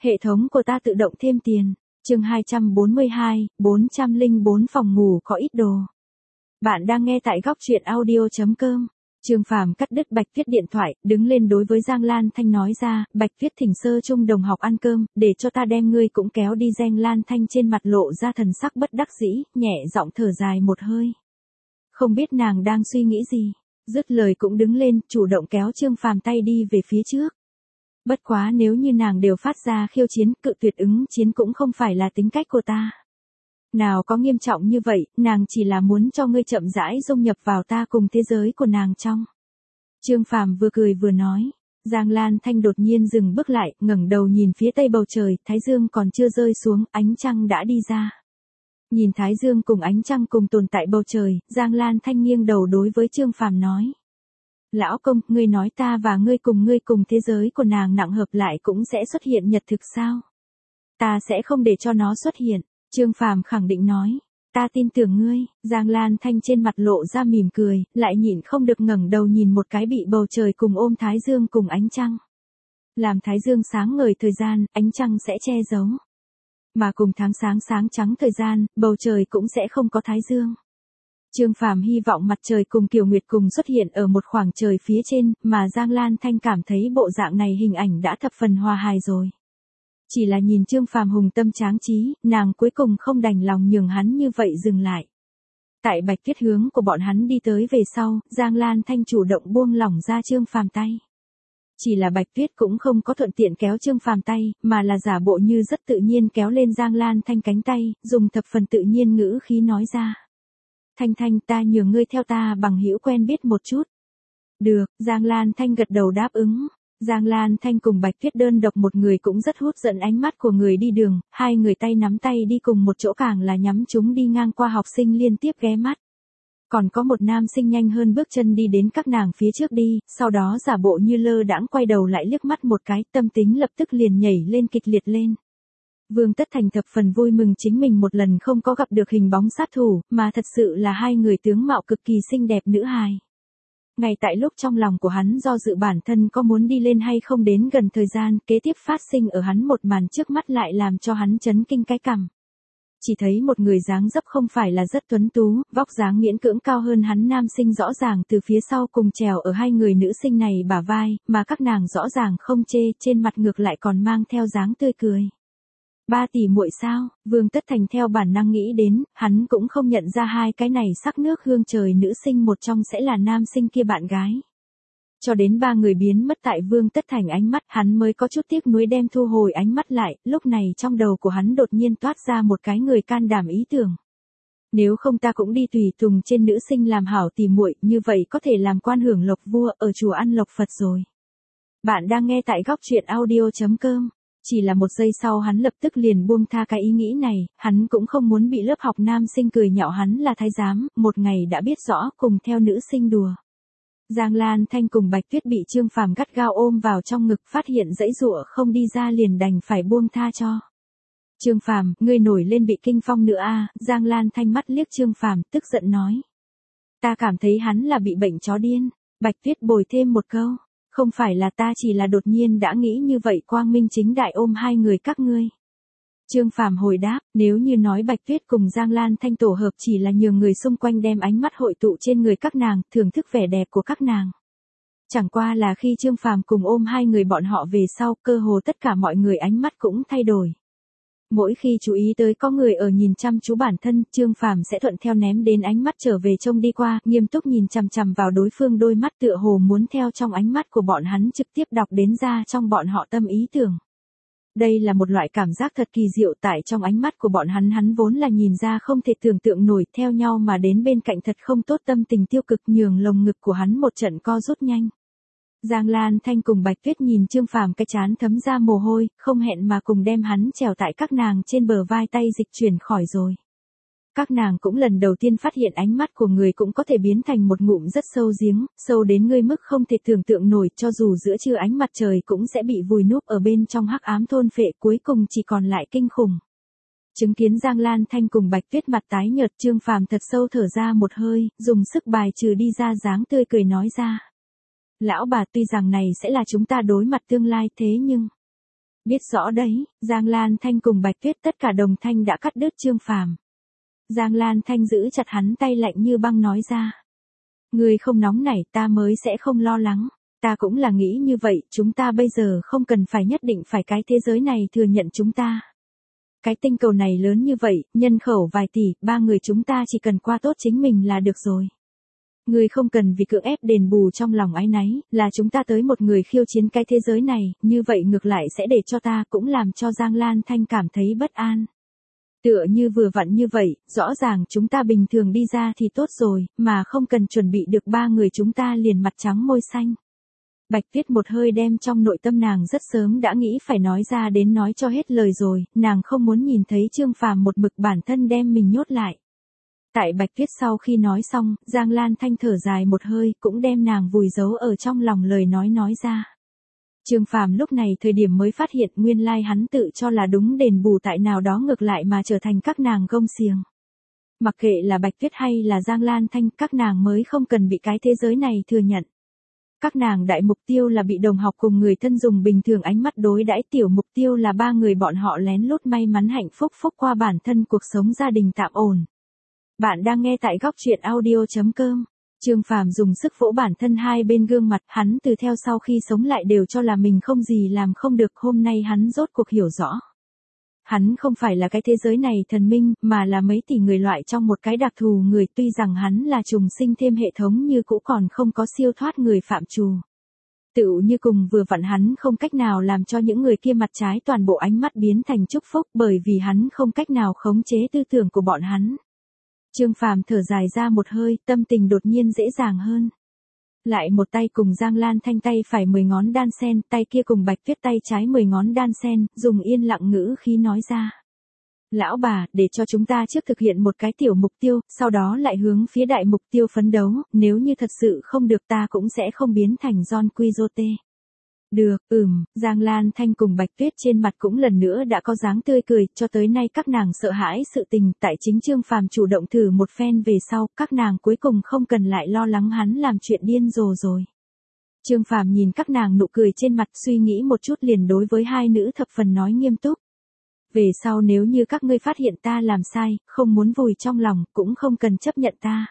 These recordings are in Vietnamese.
Hệ thống của ta tự động thêm tiền. Chương 242, 404 phòng ngủ có ít đồ. Bạn đang nghe tại góc truyện audio.com. Trương Phàm cắt đứt Bạch Tuyết điện thoại, đứng lên đối với Giang Lan Thanh nói ra, Bạch Tuyết thỉnh sơ chung đồng học ăn cơm, để cho ta đem ngươi cũng kéo đi. Giang Lan Thanh trên mặt lộ ra thần sắc bất đắc dĩ, nhẹ giọng thở dài một hơi. Không biết nàng đang suy nghĩ gì, dứt lời cũng đứng lên, chủ động kéo Trương Phàm tay đi về phía trước. Bất quá nếu như nàng đều phát ra khiêu chiến, cự tuyệt ứng chiến cũng không phải là tính cách của ta. Nào có nghiêm trọng như vậy, nàng chỉ là muốn cho ngươi chậm rãi dung nhập vào ta cùng thế giới của nàng trong. Trương Phàm vừa cười vừa nói. Giang Lan Thanh đột nhiên dừng bước lại, ngẩng đầu nhìn phía tây bầu trời, thái dương còn chưa rơi xuống, ánh trăng đã đi ra. Nhìn thái dương cùng ánh trăng cùng tồn tại bầu trời, Giang Lan Thanh nghiêng đầu đối với Trương Phàm nói. Lão công, ngươi nói ta và ngươi cùng thế giới của nàng nặng hợp lại cũng sẽ xuất hiện nhật thực sao? Ta sẽ không để cho nó xuất hiện. Trương Phàm khẳng định nói, ta tin tưởng ngươi. Giang Lan Thanh trên mặt lộ ra mỉm cười, lại nhịn không được ngẩng đầu nhìn một cái bị bầu trời cùng ôm thái dương cùng ánh trăng. Làm thái dương sáng ngời thời gian, ánh trăng sẽ che giấu. Mà cùng tháng sáng trắng thời gian, bầu trời cũng sẽ không có thái dương. Trương Phàm hy vọng mặt trời cùng Kiều Nguyệt cùng xuất hiện ở một khoảng trời phía trên, mà Giang Lan Thanh cảm thấy bộ dạng này hình ảnh đã thập phần hòa hài rồi. Chỉ là nhìn Trương Phàm hùng tâm tráng trí, nàng cuối cùng không đành lòng nhường hắn như vậy dừng lại. Tại Bạch Tuyết hướng của bọn hắn đi tới về sau, Giang Lan Thanh chủ động buông lỏng ra Trương Phàm tay. Chỉ là Bạch Tuyết cũng không có thuận tiện kéo Trương Phàm tay, mà là giả bộ như rất tự nhiên kéo lên Giang Lan Thanh cánh tay, dùng thập phần tự nhiên ngữ khí nói ra. Thanh Thanh, ta nhường ngươi theo ta bằng hữu quen biết một chút. Được, Giang Lan Thanh gật đầu đáp ứng. Giang Lan Thanh cùng Bạch Tuyết đơn độc một người cũng rất hút dẫn ánh mắt của người đi đường, hai người tay nắm tay đi cùng một chỗ càng là nhắm chúng đi ngang qua học sinh liên tiếp ghé mắt. Còn có một nam sinh nhanh hơn bước chân đi đến các nàng phía trước đi, sau đó giả bộ như lơ đãng quay đầu lại liếc mắt một cái, tâm tính lập tức liền nhảy lên kịch liệt lên. Vương Tất Thành thập phần vui mừng chính mình một lần không có gặp được hình bóng sát thủ, mà thật sự là hai người tướng mạo cực kỳ xinh đẹp nữ hài. Ngay tại lúc trong lòng của hắn do dự bản thân có muốn đi lên hay không đến gần thời gian, kế tiếp phát sinh ở hắn một màn trước mắt lại làm cho hắn chấn kinh cái cằm. Chỉ thấy một người dáng dấp không phải là rất tuấn tú, vóc dáng miễn cưỡng cao hơn hắn nam sinh rõ ràng từ phía sau cùng trèo ở hai người nữ sinh này bả vai, mà các nàng rõ ràng không chê, trên mặt ngược lại còn mang theo dáng tươi cười. Ba tỷ muội sao? Vương Tất Thành theo bản năng nghĩ đến, hắn cũng không nhận ra hai cái này sắc nước hương trời nữ sinh một trong sẽ là nam sinh kia bạn gái. Cho đến ba người biến mất tại Vương Tất Thành ánh mắt, hắn mới có chút tiếc nuối đem thu hồi ánh mắt lại, lúc này trong đầu của hắn đột nhiên toát ra một cái người can đảm ý tưởng. Nếu không ta cũng đi tùy tùng trên nữ sinh làm hảo tỷ muội, như vậy có thể làm quan hưởng lộc vua ở chùa ăn lộc Phật rồi. Bạn đang nghe tại góc truyện audio.com. Chỉ là một giây sau hắn lập tức liền buông tha cái ý nghĩ này, hắn cũng không muốn bị lớp học nam sinh cười nhạo hắn là thái giám, một ngày đã biết rõ cùng theo nữ sinh đùa. Giang Lan Thanh cùng Bạch Tuyết bị Trương Phàm gắt gao ôm vào trong ngực, phát hiện dãy dụa không đi ra liền đành phải buông tha cho. Trương Phàm, ngươi nổi lên bị kinh phong nữa à? Giang Lan Thanh mắt liếc Trương Phàm, tức giận nói. Ta cảm thấy hắn là bị bệnh chó điên. Bạch Tuyết bồi thêm một câu. Không phải là ta, chỉ là đột nhiên đã nghĩ như vậy, quang minh chính đại ôm hai người các ngươi. Trương Phàm hồi đáp, nếu như nói Bạch Tuyết cùng Giang Lan Thanh tổ hợp chỉ là nhường người xung quanh đem ánh mắt hội tụ trên người các nàng, thưởng thức vẻ đẹp của các nàng. Chẳng qua là khi Trương Phàm cùng ôm hai người bọn họ về sau, cơ hồ tất cả mọi người ánh mắt cũng thay đổi. Mỗi khi chú ý tới có người ở nhìn chăm chú bản thân, Trương Phàm sẽ thuận theo ném đến ánh mắt trở về trông đi qua, nghiêm túc nhìn chằm chằm vào đối phương đôi mắt, tựa hồ muốn theo trong ánh mắt của bọn hắn trực tiếp đọc đến ra trong bọn họ tâm ý tưởng. Đây là một loại cảm giác thật kỳ diệu, tại trong ánh mắt của bọn hắn vốn là nhìn ra không thể tưởng tượng nổi, theo nhau mà đến bên cạnh thật không tốt, tâm tình tiêu cực nhường lồng ngực của hắn một trận co rút nhanh. Giang Lan Thanh cùng Bạch Tuyết nhìn Trương Phàm cái trán thấm ra mồ hôi, không hẹn mà cùng đem hắn trèo tại các nàng trên bờ vai, tay dịch chuyển khỏi rồi. Các nàng cũng lần đầu tiên phát hiện ánh mắt của người cũng có thể biến thành một ngụm rất sâu giếng, sâu đến ngươi mức không thể tưởng tượng nổi, cho dù giữa trưa ánh mặt trời cũng sẽ bị vùi núp ở bên trong hắc ám thôn phệ, cuối cùng chỉ còn lại kinh khủng. Chứng kiến Giang Lan Thanh cùng Bạch Tuyết mặt tái nhợt, Trương Phàm thật sâu thở ra một hơi, dùng sức bài trừ đi ra dáng tươi cười nói ra. Lão bà, tuy rằng này sẽ là chúng ta đối mặt tương lai, thế nhưng Biết rõ đấy, Giang Lan Thanh cùng Bạch Tuyết tất cả đồng thanh đã cắt đứt Trương Phàm. Giang Lan Thanh giữ chặt hắn tay lạnh như băng nói ra. Ngươi không nóng nảy ta mới sẽ không lo lắng. Ta cũng là nghĩ như vậy, chúng ta bây giờ không cần phải nhất định phải cái thế giới này thừa nhận chúng ta. Cái tinh cầu này lớn như vậy, nhân khẩu vài tỷ, 3 người chúng ta chỉ cần qua tốt chính mình là được rồi. Ngươi không cần vì cưỡng ép đền bù trong lòng áy náy, là chúng ta tới một người khiêu chiến cái thế giới này, như vậy ngược lại sẽ để cho ta cũng làm cho Giang Lan Thanh cảm thấy bất an. Tựa như vừa vặn như vậy, rõ ràng chúng ta bình thường đi ra thì tốt rồi, mà không cần chuẩn bị được 3 người chúng ta liền mặt trắng môi xanh. Bạch Tuyết một hơi đem trong nội tâm nàng rất sớm đã nghĩ phải nói ra đến nói cho hết lời rồi, nàng không muốn nhìn thấy Trương Phàm một mực bản thân đem mình nhốt lại. Tại Bạch Tuyết sau khi nói xong, Giang Lan Thanh thở dài một hơi, cũng đem nàng vùi giấu ở trong lòng lời nói ra. Trương Phàm lúc này thời điểm mới phát hiện nguyên lai hắn tự cho là đúng đền bù tại nào đó ngược lại mà trở thành các nàng gông xiềng. Mặc kệ là Bạch Tuyết hay là Giang Lan Thanh, các nàng mới không cần bị cái thế giới này thừa nhận. Các nàng đại mục tiêu là bị đồng học cùng người thân dùng bình thường ánh mắt đối đãi, tiểu mục tiêu là 3 người bọn họ lén lút may mắn hạnh phúc qua bản thân cuộc sống gia đình tạm ổn. Bạn đang nghe tại góc truyện audio.com. Trương Phàm dùng sức vỗ bản thân hai bên gương mặt, hắn từ theo sau khi sống lại đều cho là mình không gì làm không được, hôm nay hắn rốt cuộc hiểu rõ. Hắn không phải là cái thế giới này thần minh, mà là mấy tỷ người loại trong một cái đặc thù người, tuy rằng hắn là trùng sinh thêm hệ thống như cũ còn không có siêu thoát người phạm trù. Tựu như cùng vừa vặn hắn không cách nào làm cho những người kia mặt trái toàn bộ ánh mắt biến thành chúc phúc, bởi vì hắn không cách nào khống chế tư tưởng của bọn hắn. Trương Phàm thở dài ra một hơi, tâm tình đột nhiên dễ dàng hơn. Lại một tay cùng Giang Lan Thanh tay phải 10 ngón đan sen, tay kia cùng Bạch Tuyết tay trái 10 ngón đan sen, dùng yên lặng ngữ khí nói ra. Lão bà, để cho chúng ta trước thực hiện một cái tiểu mục tiêu, sau đó lại hướng phía đại mục tiêu phấn đấu, nếu như thật sự không được ta cũng sẽ không biến thành John Quixote. Được, Giang Lan Thanh cùng Bạch Tuyết trên mặt cũng lần nữa đã có dáng tươi cười, cho tới nay các nàng sợ hãi sự tình, tại chính Trương Phàm chủ động thử một phen về sau, các nàng cuối cùng không cần lại lo lắng hắn làm chuyện điên rồ rồi. Trương Phàm nhìn các nàng nụ cười trên mặt, suy nghĩ một chút liền đối với hai nữ thập phần nói nghiêm túc. Về sau nếu như các ngươi phát hiện ta làm sai, không muốn vùi trong lòng, cũng không cần chấp nhận ta.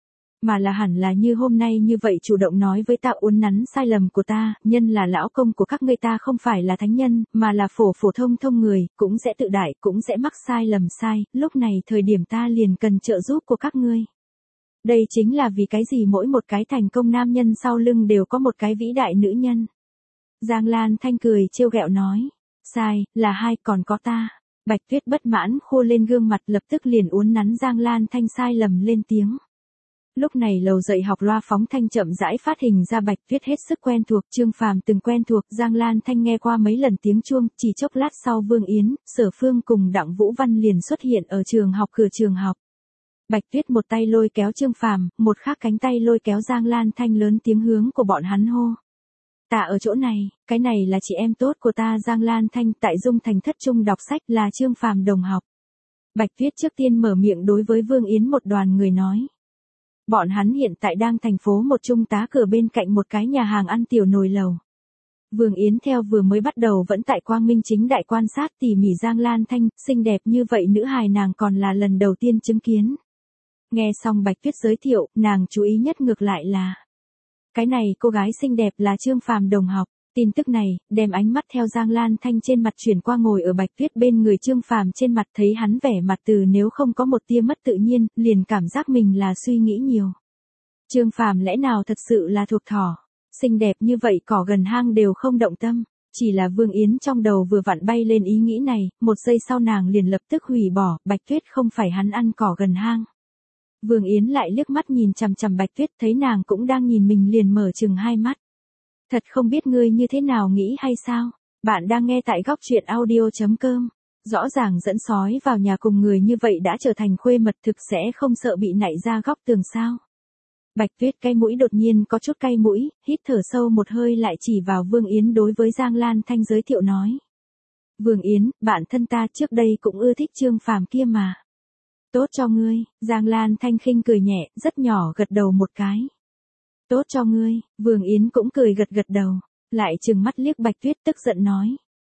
Mà là hẳn là như hôm nay như vậy chủ động nói với ta uốn nắn sai lầm của ta, nhân là lão công của các ngươi ta không phải là thánh nhân, mà là phổ thông người, cũng sẽ tự đại, cũng sẽ mắc sai lầm sai, lúc này thời điểm ta liền cần trợ giúp của các ngươi. Đây chính là vì cái gì mỗi một cái thành công nam nhân sau lưng đều có một cái vĩ đại nữ nhân. Giang Lan Thanh cười trêu ghẹo nói, sai, là hai còn có ta. Bạch Tuyết bất mãn khô lên gương mặt lập tức liền uốn nắn Giang Lan Thanh sai lầm lên tiếng. Lúc này lầu dạy học loa phóng thanh chậm rãi phát hình ra, Bạch Tuyết hết sức quen thuộc, Trương Phàm từng quen thuộc, Giang Lan Thanh nghe qua mấy lần tiếng chuông, chỉ chốc lát sau Vương Yến, Sở Phương cùng Đặng Vũ Văn liền xuất hiện ở trường học cửa trường học. Bạch Tuyết một tay lôi kéo Trương Phàm, một khác cánh tay lôi kéo Giang Lan Thanh lớn tiếng hướng của bọn hắn hô. Ta ở chỗ này, cái này là chị em tốt của ta. Giang Lan Thanh tại Dung Thành thất trung đọc sách, là Trương Phàm đồng học. Bạch Tuyết trước tiên mở miệng đối với Vương Yến một đoàn người nói. Bọn hắn hiện tại đang thành phố một trung tá cửa bên cạnh một cái nhà hàng ăn tiểu nồi lầu. Vương Yến theo vừa mới bắt đầu vẫn tại quang minh chính đại quan sát tỉ mỉ Giang Lan Thanh, xinh đẹp như vậy nữ hài nàng còn là lần đầu tiên chứng kiến. Nghe xong Bạch Tuyết giới thiệu, nàng chú ý nhất ngược lại là cái này cô gái xinh đẹp là Trương Phàm đồng học. Tin tức này, đem ánh mắt theo Giang Lan Thanh trên mặt chuyển qua ngồi ở Bạch Tuyết bên người Trương Phàm trên mặt, thấy hắn vẻ mặt từ nếu không có một tia mất tự nhiên, liền cảm giác mình là suy nghĩ nhiều. Trương Phàm lẽ nào thật sự là thuộc thỏ, xinh đẹp như vậy cỏ gần hang đều không động tâm, chỉ là Vương Yến trong đầu vừa vặn bay lên ý nghĩ này, một giây sau nàng liền lập tức hủy bỏ, Bạch Tuyết không phải hắn ăn cỏ gần hang. Vương Yến lại liếc mắt nhìn chằm chằm Bạch Tuyết, thấy nàng cũng đang nhìn mình liền mở trừng hai mắt. Thật không biết ngươi như thế nào nghĩ hay sao? Bạn đang nghe tại góc truyện audio.com. Rõ ràng dẫn sói vào nhà cùng người như vậy đã trở thành khuê mật, thực sẽ không sợ bị nảy ra góc tường sao? Bạch Tuyết cay mũi, đột nhiên có chút cay mũi, hít thở sâu một hơi lại chỉ vào Vương Yến đối với Giang Lan Thanh giới thiệu nói. Vương Yến, bạn thân ta trước đây cũng ưa thích Trương Phàm kia mà. Tốt cho ngươi. Giang Lan Thanh khinh cười nhẹ, rất nhỏ gật đầu một cái. Tốt cho ngươi. Vương Yến cũng cười gật gật đầu, lại trừng mắt liếc Bạch Tuyết tức giận nói.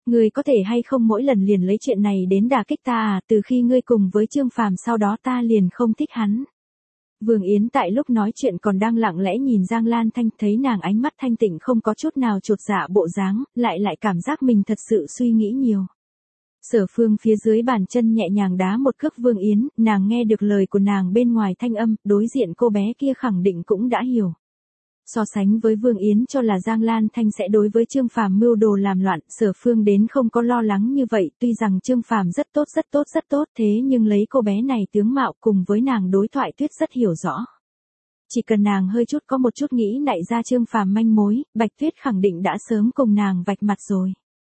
Ngươi có thể hay không mỗi lần liền lấy chuyện này đến đả kích ta à, từ khi ngươi cùng với Trương Phàm sau đó ta liền không thích hắn. Vương Yến tại lúc nói chuyện còn đang lặng lẽ nhìn Giang Lan Thanh, thấy nàng ánh mắt thanh tịnh không có chút nào chột dạ bộ dáng, lại cảm giác mình thật sự suy nghĩ nhiều. Sở Phương phía dưới bàn chân nhẹ nhàng đá một cước Vương Yến, nàng nghe được lời của nàng bên ngoài thanh âm, đối diện cô bé kia khẳng định cũng đã hiểu. So sánh với Vương Yến cho là Giang Lan Thanh sẽ đối với Trương Phàm mưu đồ làm loạn, Sở Phương đến không có lo lắng như vậy, tuy rằng Trương Phàm rất tốt, thế nhưng lấy cô bé này tướng mạo cùng với nàng đối thoại Tuyết rất hiểu rõ. Chỉ cần nàng hơi chút có một chút nghĩ nảy ra Trương Phàm manh mối, Bạch Tuyết khẳng định đã sớm cùng nàng vạch mặt rồi.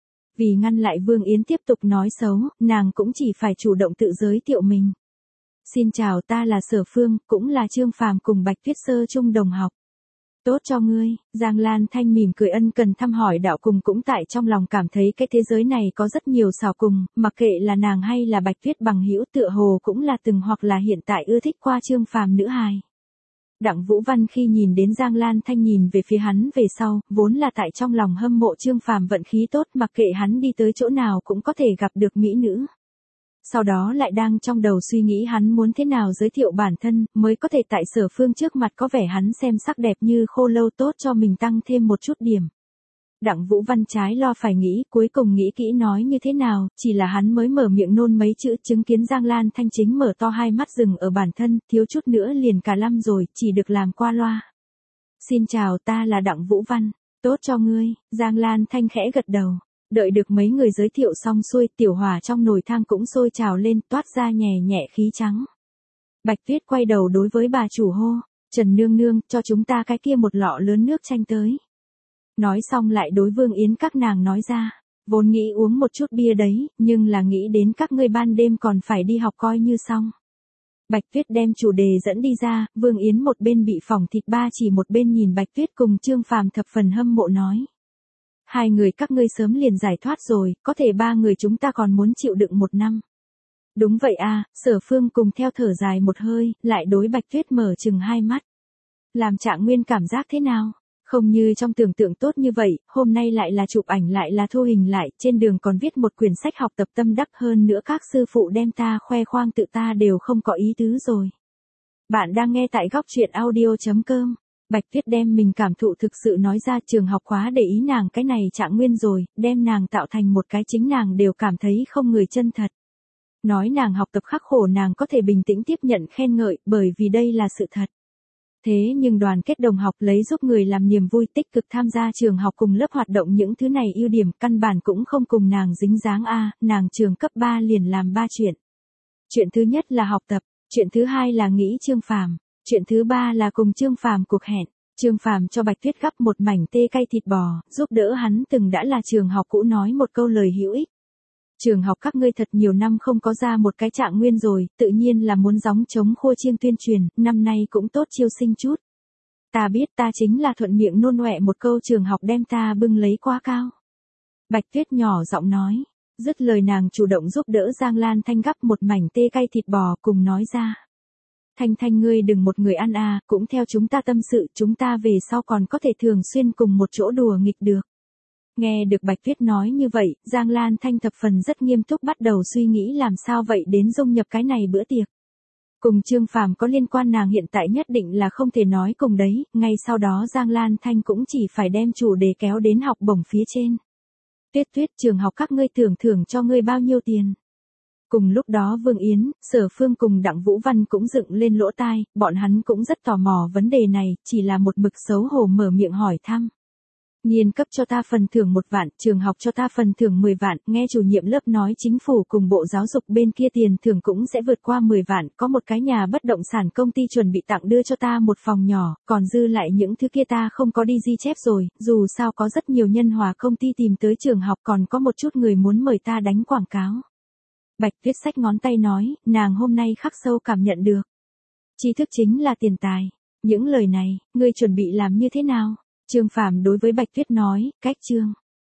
Vì ngăn lại Vương Yến tiếp tục nói xấu, nàng cũng chỉ phải chủ động tự giới thiệu mình. Xin chào, ta là Sở Phương, cũng là Trương Phàm cùng Bạch Tuyết sơ chung đồng học. Tốt cho ngươi, Giang Lan Thanh mỉm cười ân cần thăm hỏi đạo cùng cũng tại trong lòng cảm thấy cái thế giới này có rất nhiều xào cùng, mặc kệ là nàng hay là Bạch Tuyết bằng hữu tựa hồ cũng là từng hoặc là hiện tại ưa thích qua Trương Phàm nữ hài. Đặng Vũ Văn khi nhìn đến Giang Lan Thanh nhìn về phía hắn về sau, vốn là tại trong lòng hâm mộ Trương Phàm vận khí tốt, mặc kệ hắn đi tới chỗ nào cũng có thể gặp được mỹ nữ. Sau đó lại đang trong đầu suy nghĩ hắn muốn thế nào giới thiệu bản thân, mới có thể tại Sở Phương trước mặt có vẻ hắn xem sắc đẹp như khô lâu, tốt cho mình tăng thêm một chút điểm. Đặng Vũ Văn trái lo phải nghĩ, cuối cùng nghĩ kỹ nói như thế nào, chỉ là hắn mới mở miệng nôn mấy chữ, chứng kiến Giang Lan Thanh chính mở to hai mắt rừng ở bản thân, thiếu chút nữa liền cả lăm rồi, chỉ được làm qua loa. Xin chào, ta là Đặng Vũ Văn, tốt cho ngươi, Giang Lan Thanh khẽ gật đầu. Đợi được mấy người giới thiệu xong xuôi, tiểu hỏa trong nồi thang cũng sôi trào lên, toát ra nhẹ nhẹ khí trắng. Bạch Tuyết quay đầu đối với bà chủ hô, Trần nương nương, cho chúng ta cái kia một lọ lớn nước chanh tới. Nói xong lại đối Vương Yến các nàng nói ra, vốn nghĩ uống một chút bia đấy, nhưng là nghĩ đến các ngươi ban đêm còn phải đi học coi như xong. Bạch Tuyết đem chủ đề dẫn đi ra, Vương Yến một bên bị phỏng thịt ba chỉ một bên nhìn Bạch Tuyết cùng Trương Phàm thập phần hâm mộ nói. Hai người các ngươi sớm liền giải thoát rồi, có thể ba người chúng ta còn muốn chịu đựng một năm. Đúng vậy à, Sở Phương cùng theo thở dài một hơi, lại đối Bạch Tuyết mở chừng hai mắt. Làm Trạng Nguyên cảm giác thế nào? Không như trong tưởng tượng tốt như vậy, hôm nay lại là chụp ảnh lại là thu hình lại, trên đường còn viết một quyển sách học tập tâm đắc, hơn nữa các sư phụ đem ta khoe khoang tự ta đều không có ý tứ rồi. Bạn đang nghe tại góc truyện audio.com. Bạch Tuyết đem mình cảm thụ thực sự nói ra, trường học khóa để ý nàng cái này Trạng Nguyên rồi, đem nàng tạo thành một cái chính nàng đều cảm thấy không người chân thật. Nói nàng học tập khắc khổ nàng có thể bình tĩnh tiếp nhận khen ngợi, bởi vì đây là sự thật. Thế nhưng đoàn kết đồng học lấy giúp người làm niềm vui, tích cực tham gia trường học cùng lớp hoạt động, những thứ này ưu điểm căn bản cũng không cùng nàng dính dáng a, nàng trường cấp 3 liền làm 3 chuyện. Chuyện thứ nhất là học tập, chuyện thứ hai là nghĩ Trương Phàm, chuyện thứ ba là cùng Trương Phàm cuộc hẹn. Trương Phàm cho Bạch Tuyết gắp một mảnh tê cay thịt bò, giúp đỡ hắn từng đã là trường học cũ nói một câu lời hữu ích. Trường học các ngươi thật nhiều năm không có ra một cái Trạng Nguyên rồi, tự nhiên là muốn gióng chống khua chiêng tuyên truyền, năm nay cũng tốt chiêu sinh chút. Ta biết, ta chính là thuận miệng nôn ọe một câu, trường học đem ta bưng lấy quá cao. Bạch Tuyết nhỏ giọng nói, dứt lời nàng chủ động giúp đỡ Giang Lan Thanh gắp một mảnh tê cay thịt bò, cùng nói ra. Thanh Thanh ngươi đừng một người ăn à, cũng theo chúng ta tâm sự, chúng ta về sau còn có thể thường xuyên cùng một chỗ đùa nghịch được. Nghe được Bạch Tuyết nói như vậy, Giang Lan Thanh thập phần rất nghiêm túc bắt đầu suy nghĩ làm sao vậy đến dung nhập cái này bữa tiệc. Cùng Trương Phàm có liên quan nàng hiện tại nhất định là không thể nói cùng đấy, ngay sau đó Giang Lan Thanh cũng chỉ phải đem chủ đề kéo đến học bổng phía trên. Tuyết Tuyết, trường học các ngươi thưởng cho ngươi bao nhiêu tiền? Cùng lúc đó Vương Yến, Sở Phương cùng Đặng Vũ Văn cũng dựng lên lỗ tai, bọn hắn cũng rất tò mò vấn đề này, chỉ là một mực xấu hổ mở miệng hỏi thăm. Nhiên cấp cho ta phần thưởng 1 vạn, trường học cho ta phần thưởng 10 vạn, nghe chủ nhiệm lớp nói chính phủ cùng bộ giáo dục bên kia tiền thưởng cũng sẽ vượt qua 10 vạn, có một cái nhà bất động sản công ty chuẩn bị tặng đưa cho ta một phòng nhỏ, còn dư lại những thứ kia ta không có đi ghi chép rồi, dù sao có rất nhiều nhân hòa công ty tìm tới trường học, còn có một chút người muốn mời ta đánh quảng cáo. Bạch Tuyết xách ngón tay nói, nàng hôm nay khắc sâu cảm nhận được. Tri thức chính là tiền tài. Những lời này, ngươi chuẩn bị làm như thế nào? Trương Phàm đối với Bạch Tuyết nói, cách Trương.